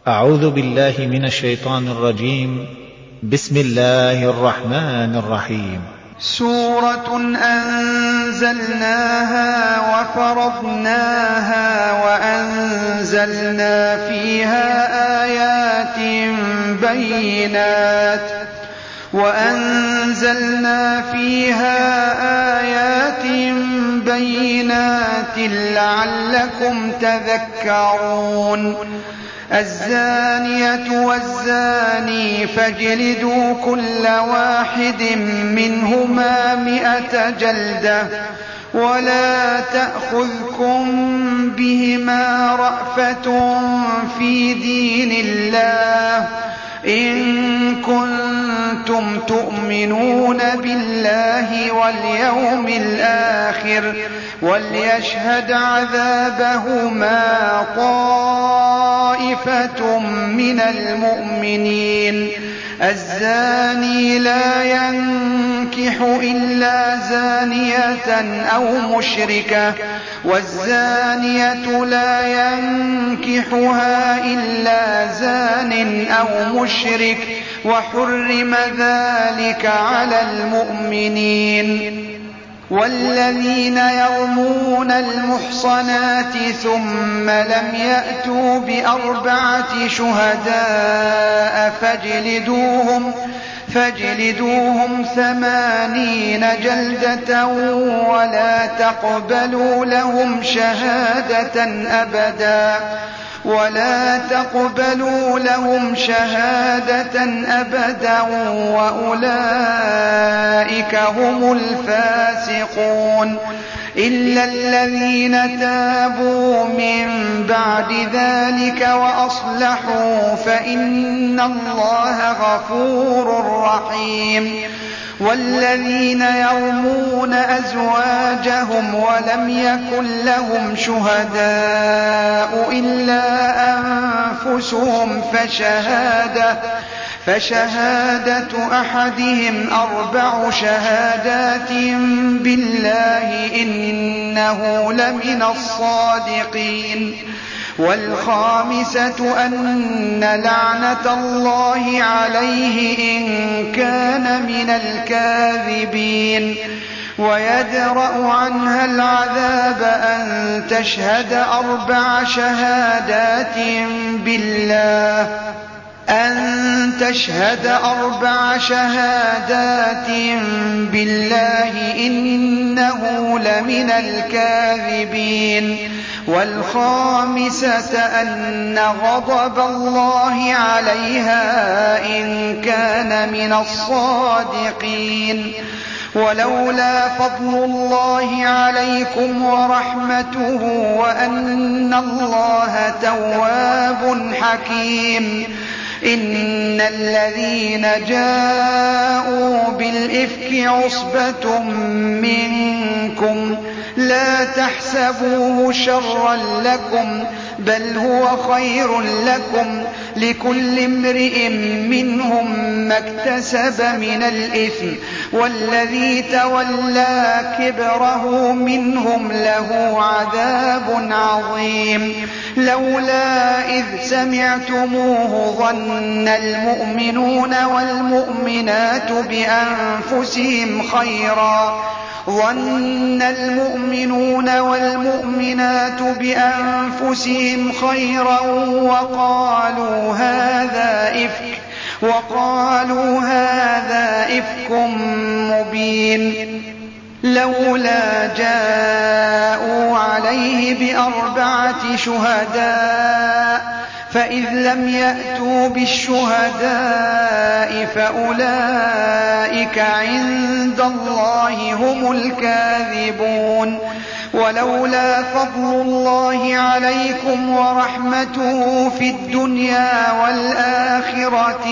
أعوذ بالله من الشيطان الرجيم. بسم الله الرحمن الرحيم. سورة أنزلناها وفرضناها وأنزلنا فيها آيات بينات لعلكم تذكرون. الزانية والزاني فاجلدوا كل واحد منهما 100 جلدة ولا تأخذكم بهما رأفة في دين الله إن كنتم تؤمنون بالله واليوم الآخر وليشهد عذابهما طائفة من المؤمنين. الزاني لا ينكح إلا زانية أو مشركة والزانية لا ينكحها إلا زان أو مشرك وحرم ذلك على المؤمنين. والذين يرمون المحصنات ثم لم يأتوا ب4 شهداء فاجلدوهم 80 جلدة ولا تقبلوا لهم شهادة أبدا وأولئك هم الفاسقون. إلا الذين تابوا من بعد ذلك وأصلحوا فإن الله غفور رحيم. والذين يرمون أزواجهم ولم يكن لهم شهداء إلا أنفسهم فشهادة أحدهم 4 شهادات بالله إنه لمن الصادقين. والخامسة أن لعنة الله عليه إن كان من الكاذبين. ويدرأ عنها العذاب أن تشهد 4 شهادات بالله إنه لمن الكاذبين. والخامسة أن غضب الله عليها إن كان من الصادقين. ولولا فضل الله عليكم ورحمته وأن الله تواب حكيم. إن الذين جاءوا بالإفك عصبة منكم لا تحسبوه شرا لكم بل هو خير لكم لكل امرئ منهم ما اكتسب من الإثم والذي تولى كبره منهم له عذاب عظيم. لولا إذ سمعتموه ظن المؤمنون والمؤمنات بأنفسهم خيرا وقالوا هذا إفك مبين. لولا جاءوا عليه ب4 شهداء فإذ لم يأتوا بالشهداء فأولئك عند الله هم الكاذبون. ولولا فضل الله عليكم ورحمته في الدنيا والآخرة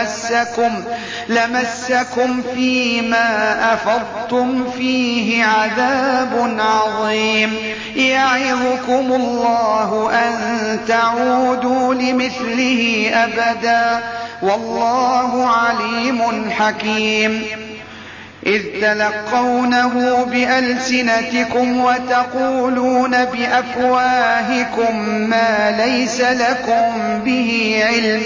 لمسكم فيما أفضتم فيه عذاب عظيم. يعظكم الله أن تعودوا لمثله أبدا والله عليم حكيم. إذ تلقونه بألسنتكم وتقولون بأفواهكم ما ليس لكم به علم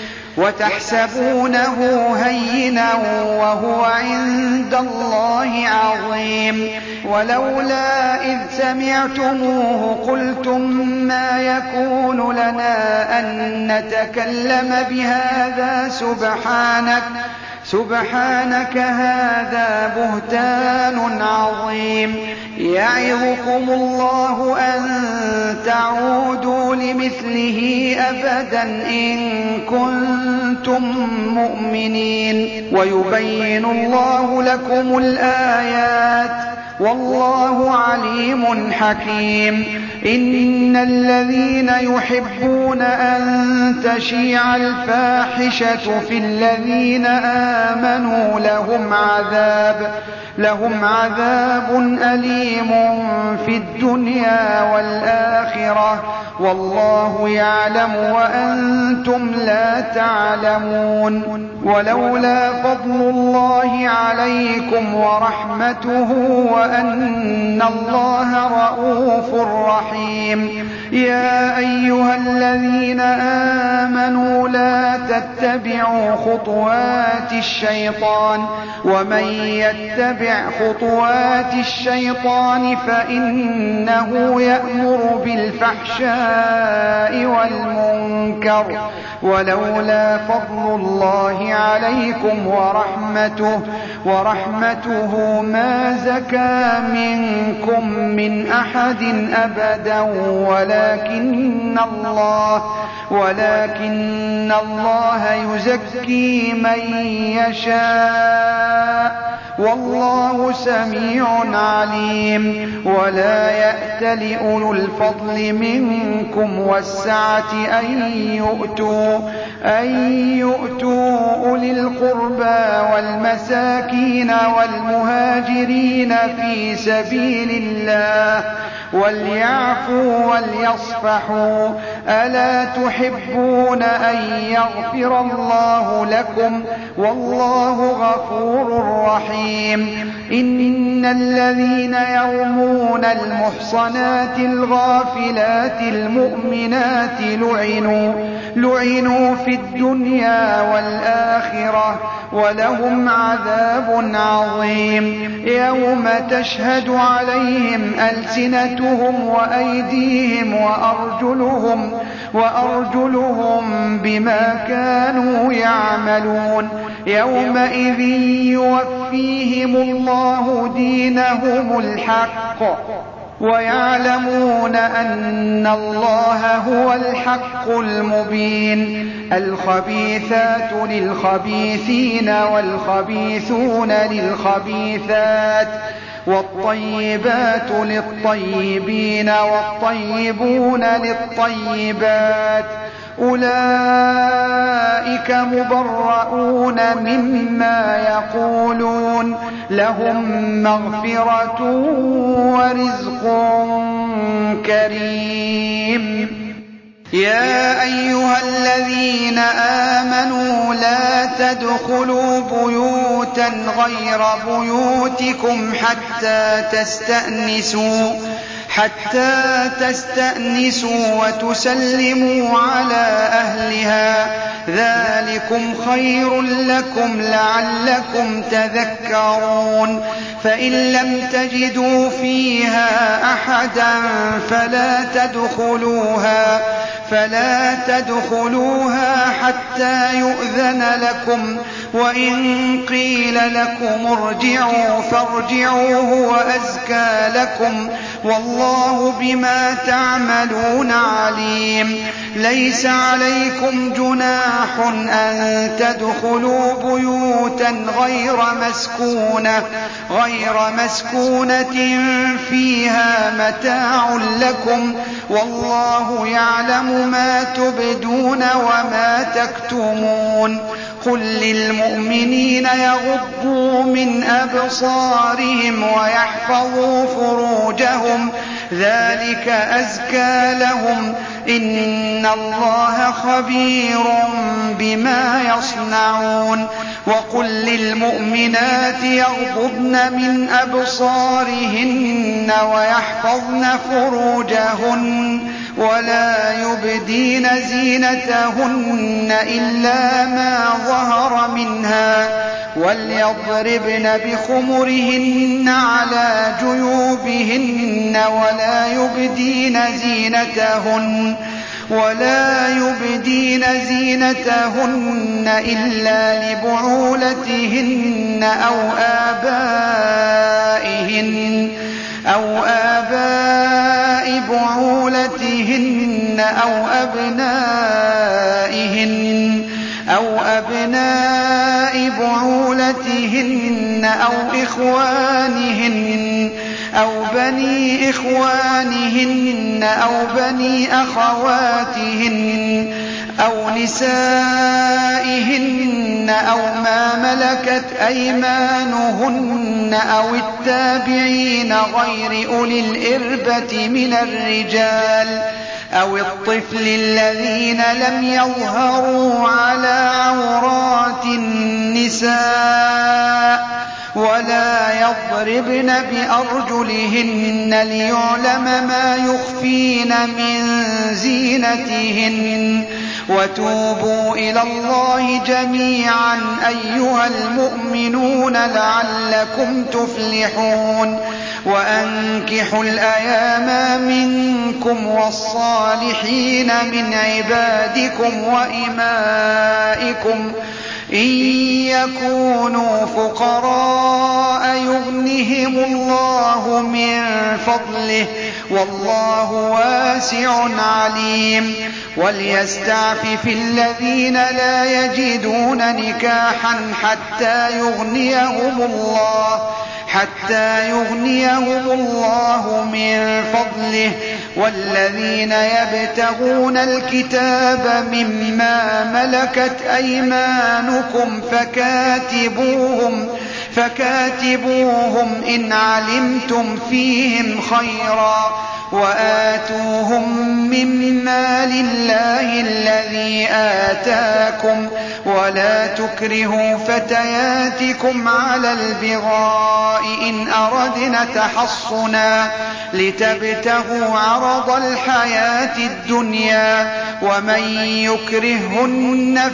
وتحسبونه هينا وهو عند الله عظيم. ولولا إذ سمعتموه قلتم ما يكون لنا أن نتكلم بهذا سبحانك هذا بهتان عظيم. يعظكم الله أن تعودوا لمثله أبدا إن كنتم مؤمنين. ويبين الله لكم الآيات والله عليم حكيم. إن الذين يحبون أن تشيع الفاحشة في الذين آمنوا لهم عذاب أليم في الدنيا والآخرة والله يعلم وأنتم لا تعلمون. ولولا فضل الله عليكم ورحمته وأن الله رءوف رحيم. يا أيها الذين آمنوا لا تتبعوا خطوات الشيطان ومن يتبع خطوات الشيطان فإنه يأمر بالفحشاء والمنكر. ولولا فضل الله عليكم ورحمته ما زكى منكم من أحد أبدا ولكن الله يزكي من يشاء والله سميع عليم. ولا يأتل أولو الفضل منكم والسعة أن يؤتوا أولي القربى والمساكين والمهاجرين في سبيل الله وليعفوا وليصفحوا. ألا تحبون أن يغفر الله لكم والله غفور رحيم. إن الذين يرمون المحصنات الغافلات المؤمنات لعنوا في الدنيا والآخرة ولهم عذاب عظيم. يوم تشهد عليهم ألسنتهم وأيديهم وأرجلهم بما كانوا يعملون. يومئذ يوفيهم الله دينهم الحق ويعلمون أن الله هو الحق المبين. الخبيثات للخبيثين والخبيثون للخبيثات والطيبات للطيبين والطيبون للطيبات أولئك مبرؤون مما يقولون لهم مغفرة ورزق كريم. يا أيها الذين آمنوا لا تدخلوا بيوتا غير بيوتكم حتى تستأنسوا وتسلموا على أهلها ذلكم خير لكم لعلكم تذكرون. فإن لم تجدوا فيها أحدا فلا تدخلوها حتى يؤذن لكم وإن قيل لكم ارجعوا فارجعوا هو أزكى لكم والله بما تعملون عليم. ليس عليكم جناح أن تدخلوا بيوتا غير مسكونة فيها متاع لكم والله يعلم ما تبدون وما تكتمون. قل للمؤمنين يغضوا من أبصارهم ويحفظوا فروجهم ذلك أزكى لهم إن الله خبير بما يصنعون وقل للمؤمنات يغضضن من أبصارهن ويحفظن فروجهن ولا يبدين زينتهن إلا ما ظهر منها وليضربن بخمرهن على جيوبهن ولا يبدين زينتهن إلا لبعولتهن أو آباء بعولتهن أو أبناء بعولتهن أو إخوانهن أو بني إخوانهن أو بني أخواتهن أو نسائهن أو ما ملكت أيمانهن أو التابعين غير أولي الإربة من الرجال أو الطفل الذين لم يظهروا على عورات النساء ولا يضربن بأرجلهن ليعلم ما يخفين من زينتهن وتوبوا إلى الله جميعا أيها المؤمنون لعلكم تفلحون وأنكحوا الأيام منكم والصالحين من عبادكم وإمائكم إن يكونوا فقراء يغنهم الله من فضله والله واسع عليم وليستعفف الذين لا يجدون نكاحا حتى يغنيهم الله من فضله والذين يبتغون الكتاب مما ملكت أيمانكم فكاتبوهم إن علمتم فيهم خيرا وآتوهم من مال الله الذي آتاكم ولا تكرهوا فتياتكم على البغاء إن أردنا تحصنا لتبتغوا عرض الحياة الدنيا ومن يكرهن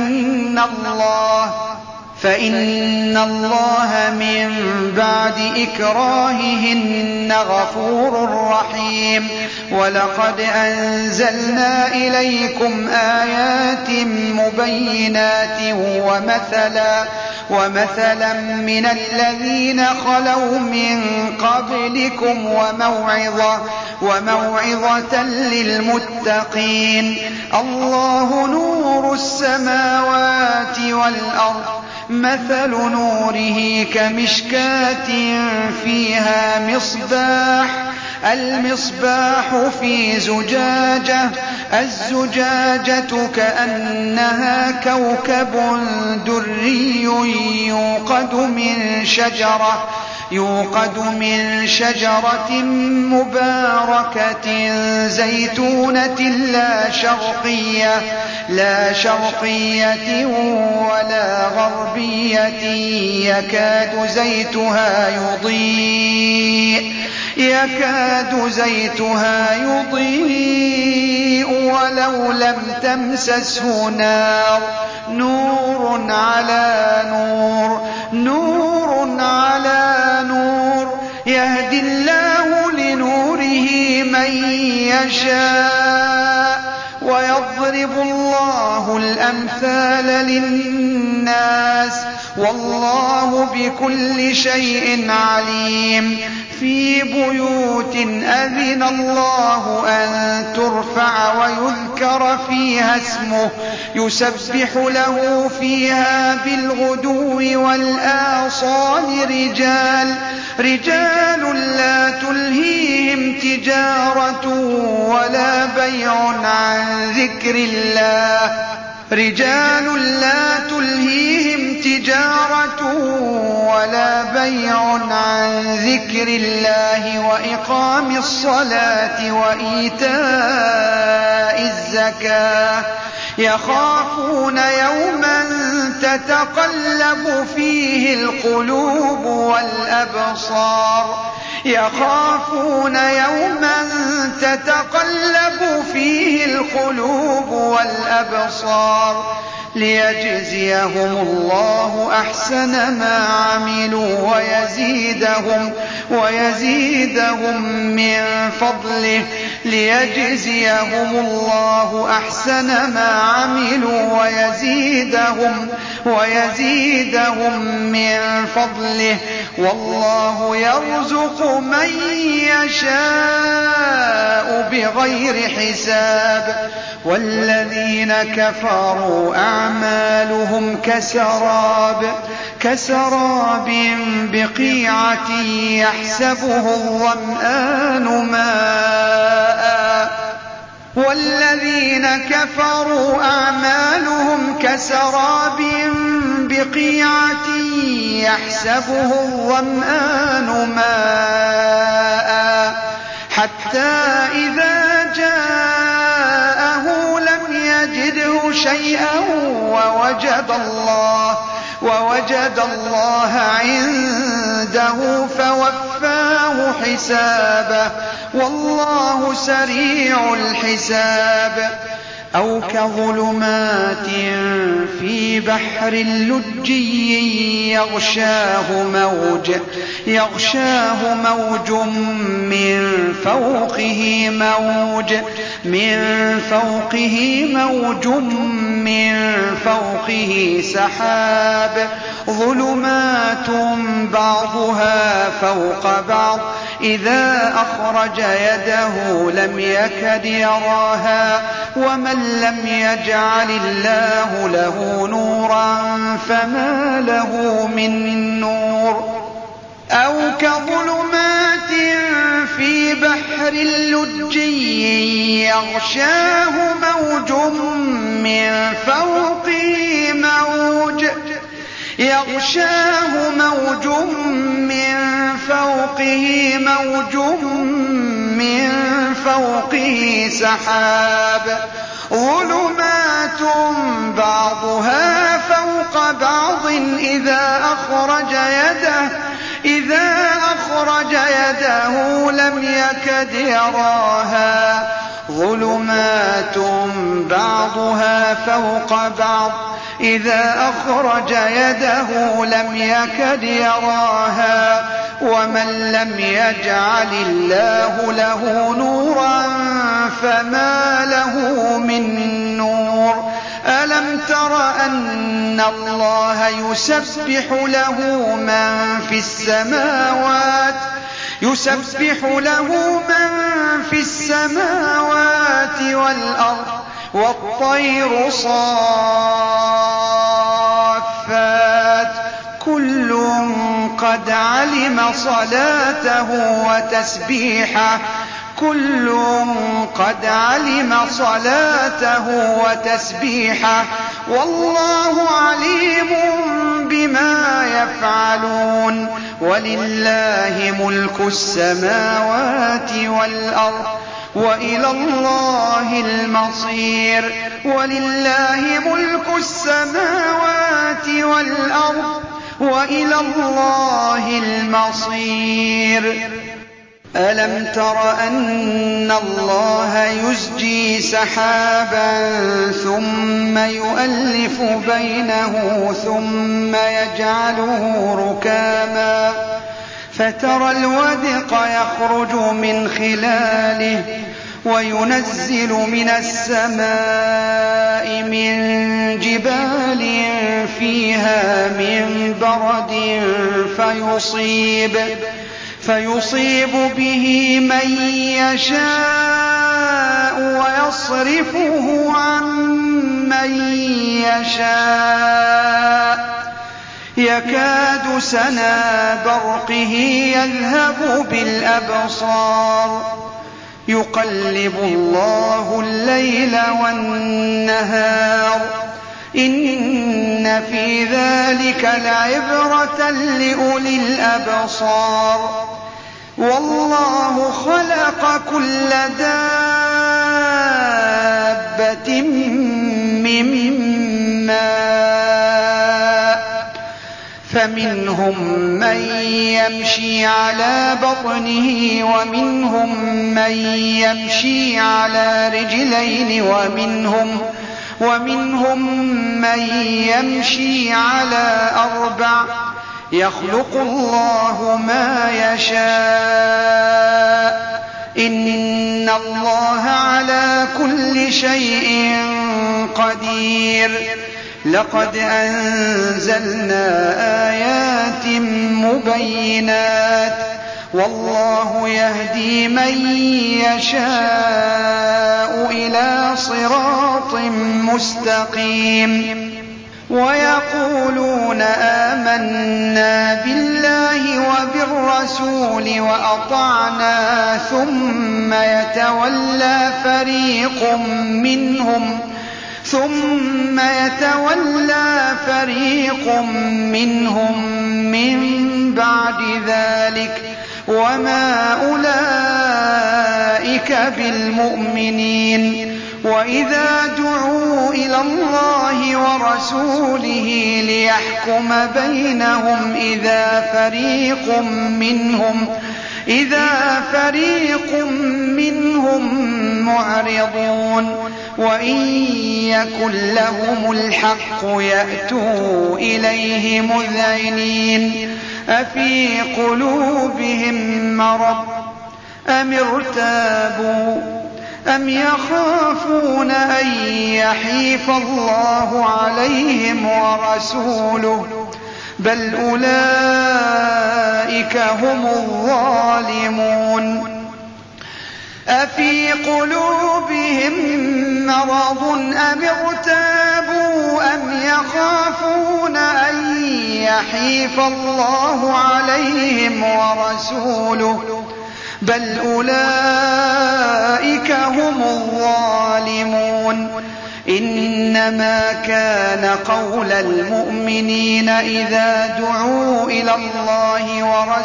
فإن الله من بعد إكراههن غفور رحيم ولقد أنزلنا إليكم آيات مبينات ومثلا من الذين خلوا من قبلكم وموعظة للمتقين الله نور السماوات والأرض مثل نوره كمشكاة فيها المصباح في زجاجة الزجاجة كأنها كوكب دري يوقد من شجرة مباركة زيتونة لا شرقية ولا غربية يكاد زيتها يضيء ولو لم تمسسه نار نور على نور يهدي الله لنوره من يشاء ويضرب الله الأمثال للناس والله بكل شيء عليم في بيوت أذن الله أن ترفع ويذكر فيها اسمه يسبح له فيها بالغدو والآصال رجال لا تلهيهم تجارة ولا بيع عن ذكر الله ولا بيع عن ذكر الله وإقام الصلاة وإيتاء الزكاة يخافون يوما تتقلب فيه القلوب والأبصار يخافون يوما تتقلب فيه القلوب والأبصار ليجزيهم الله أحسن ما عملوا ويزيدهم من فضله ليجزيهم الله أحسن ما عملوا ويزيدهم من فضله والله يرزق من يشاء بغير حساب والذين كفروا أعمالهم كسراب بقيعة يحسبه الظمآن ماء والذين كفروا أعمالهم كسراب بقيعة يحسبه الظمآن ماء حتى إذا جاءه لم يجده شيئا ووجد الله عنده فوفاه حسابه والله سريع الحساب أو كظلمات في بحر لجي يغشاه موج من فوقه سحاب ظلمات بعضها فوق بعض إذا أخرج يده لم يكد يراها ومن لم يجعل الله له نورا فما له من نور أو كظلمات في بحر لجي يغشاه موج من فوقه سحاب ظلمات بعضها فوق بعض إذا أخرج يده لم يكد يراها ظلمات بعضها فوق بعض إذا أخرج يده لم يكد يراها ومن لم يجعل الله له نورا فما له من نور ألم تر أن الله يسبح له من في السماوات والأرض والطير صافات كل قد علم صلاته وتسبيحه والله عليم بما يفعلون ولله ملك السماوات والأرض وإلى الله المصير ألم تر أن الله يزجي سحابا ثم يؤلف بينه ثم يجعله ركاما فترى الودق يخرج من خلاله وينزل من السماء من جبال فيها من برد فيصيب به من يشاء ويصرفه عن من يشاء يكاد سنا برقه يذهب بالأبصار يقلب الله الليل والنهار إن في ذلك لعبرة لأولي الأبصار والله خلق كل دابة من ماء فمنهم من يمشي على بطنه ومنهم من يمشي على رجلين ومنهم من يمشي على 4 يخلق الله ما يشاء إن الله على كل شيء قدير لقد أنزلنا آيات مبينات والله يهدي من يشاء إلى صراط مستقيم ويقولون آمنا بالله وبالرسول وأطعنا ثم يتولى فريق منهم من بعد ذلك وما أولئك بالمؤمنين وإذا دعوا إلى الله ورسوله ليحكم بينهم إذا فريق منهم معرضون وإن يكن لهم الحق يأتوا إليه مذعنين أفي قلوبهم مرض أم ارتابوا أم يخافون أن يحيف الله عليهم ورسوله بل أولئك هم الظالمون أفي قلوبهم مرض أم ارتابوا أم يخافون أن يحيف الله عليهم ورسوله بل أولئك هم الظالمون إنما كان قول المؤمنين إذا دعوا إلى الله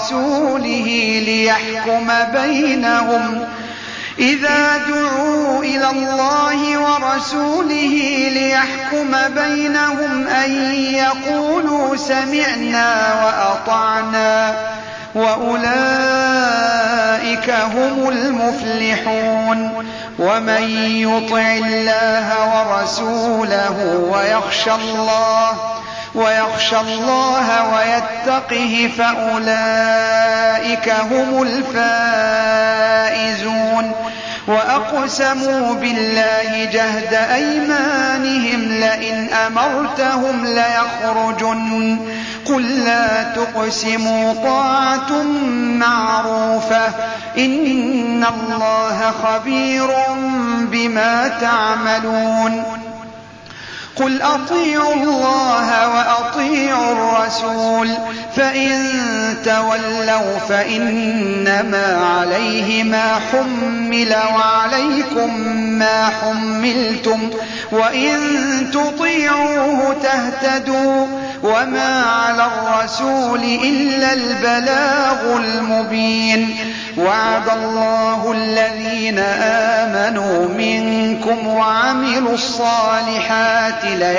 ورسوله ليحكم بينهم أن يقولوا سمعنا وأطعنا وأولئك هم المفلحون ومن يطع الله ورسوله ويخشى الله ويتقه فأولئك هم الفائزون وأقسموا بالله جهد أيمانهم لئن أمرتهم ليخرجن قل لا تقسموا طاعة معروفة إن الله خبير بما تعملون قل أطيعوا الله وأطيعوا الرسول فإن تولوا فإنما عليه ما حمل وعليكم ما حملتم وإن تطيعوه تهتدوا وما على الرسول إلا البلاغ المبين وعد الله الذين آمنوا منكم وعملوا الصالحات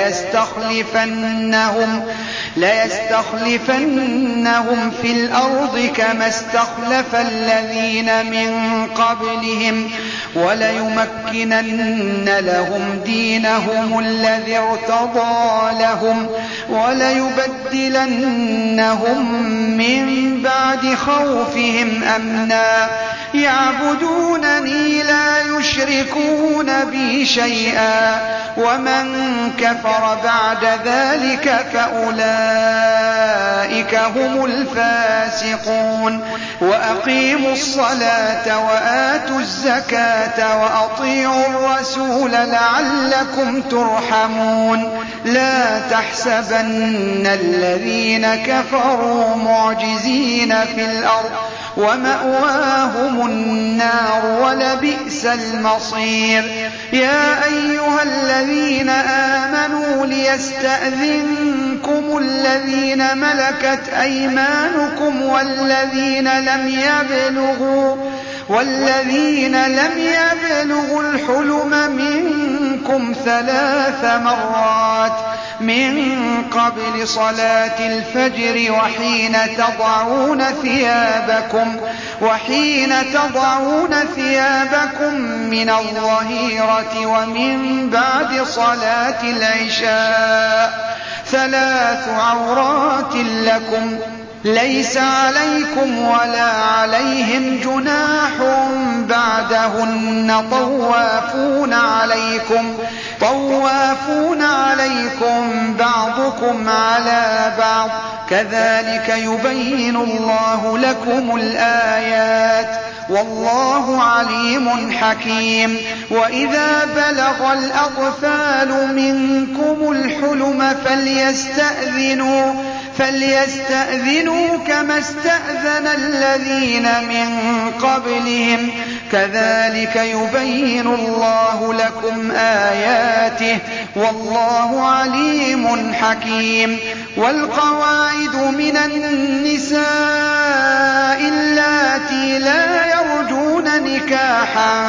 ليستخلفنهم في الأرض كما استخلف الذين من قبلهم وليمكنن لهم دينهم الذي ارتضى لهم وليبدلنهم من بعد خوفهم أمنا يعبدونني لا يشركون بي شيئا ومن كفر بعد ذلك فأولئك هم الفاسقون وأقيموا الصلاة وآتوا الزكاة وأطيعوا الرسول لعلكم ترحمون لا تحسبن الذين كفروا معجزين في الأرض ومأواهم النار ولبئس المصير يا أيها الذين آمنوا ليستأذنكم الذين ملكت أيمانكم والذين لم يبلغوا الحلم منكم 3 مرات من قبل صلاة الفجر وحين تضعون ثيابكم من الظهيرة ومن بعد صلاة العشاء 3 عورات لكم ليس عليكم ولا عليهم جناح بعدهن طوافون عليكم بعضكم على بعض كذلك يبين الله لكم الآيات والله عليم حكيم. وإذا بلغ الأطفال منكم الحلم فليستأذنوا كما استأذن الذين من قبلهم كذلك يبين الله لكم آياته والله عليم حكيم. والقواعد من النساء اللاتي لا يرجون نكاحا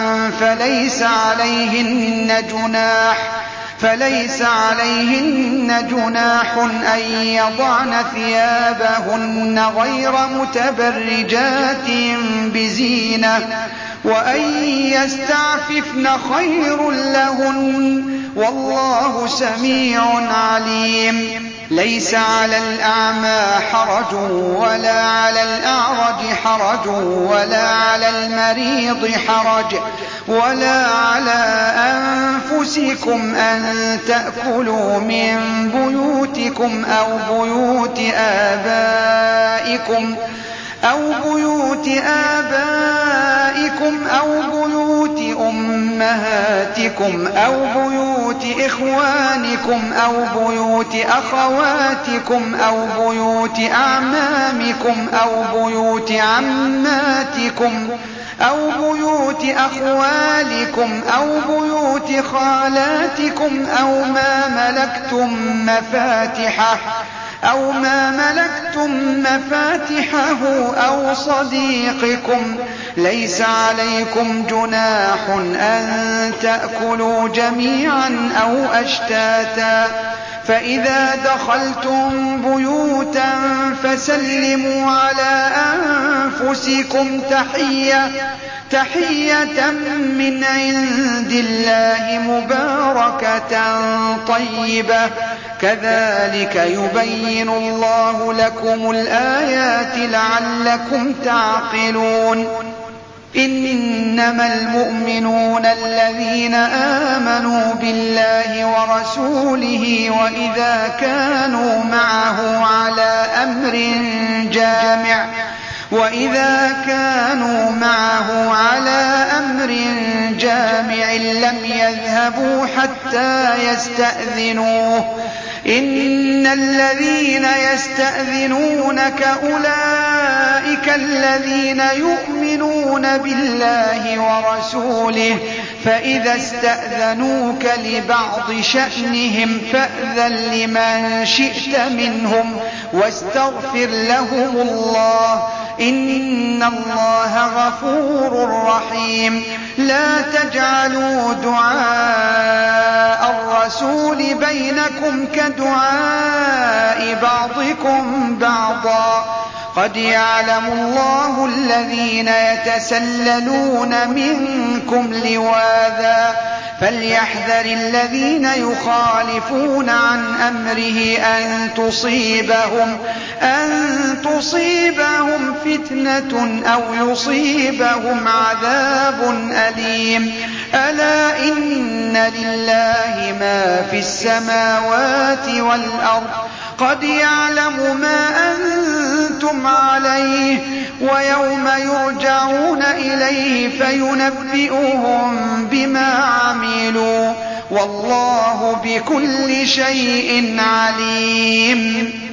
فليس عليهن جناح أن يضعن ثيابهن غير متبرجات بزينة وأن يستعففن خير لهن والله سميع عليم. ليس على الأعمى حرج ولا على الأعرج حرج ولا على المريض حرج ولا على أنفسكم أن تأكلوا من بيوتكم أو بيوت آبائكم أو بيوت أمهاتكم أو بيوت إخوانكم أو بيوت أخواتكم أو بيوت أعمامكم أو بيوت عماتكم أو بيوت أخوالكم أو بيوت خالاتكم أو ما ملكتم مفاتحه أو صديقكم ليس عليكم جناح أن تأكلوا جميعا أو أشتاتا فإذا دخلتم بيوتا فسلموا على أنفسكم تحية من عند الله مباركة طيبة كذلك يبين الله لكم الآيات لعلكم تعقلون. إنما المؤمنون الذين آمنوا بالله ورسوله وإذا كانوا معه على أمر جامع لم يذهبوا حتى يستأذنوه إن الذين يستأذنونك أولئك الذين يؤمنون بالله ورسوله فإذا استأذنوك لبعض شأنهم فأذن لمن شئت منهم واستغفر لهم الله إن الله غفور رحيم. لا تجعلوا دعاء الرسول بينكم كدعاء بعضكم بعضا قد يعلم الله الذين يتسللون منكم لواذا فليحذر الذين يخالفون عن أمره أن تصيبهم فتنة أو يصيبهم عذاب أليم. ألا إن لله ما في السماوات والأرض قد يعلم ما أنتم عليه ويوم يرجعون إليه فينبئهم بما عملوا والله بكل شيء عليم.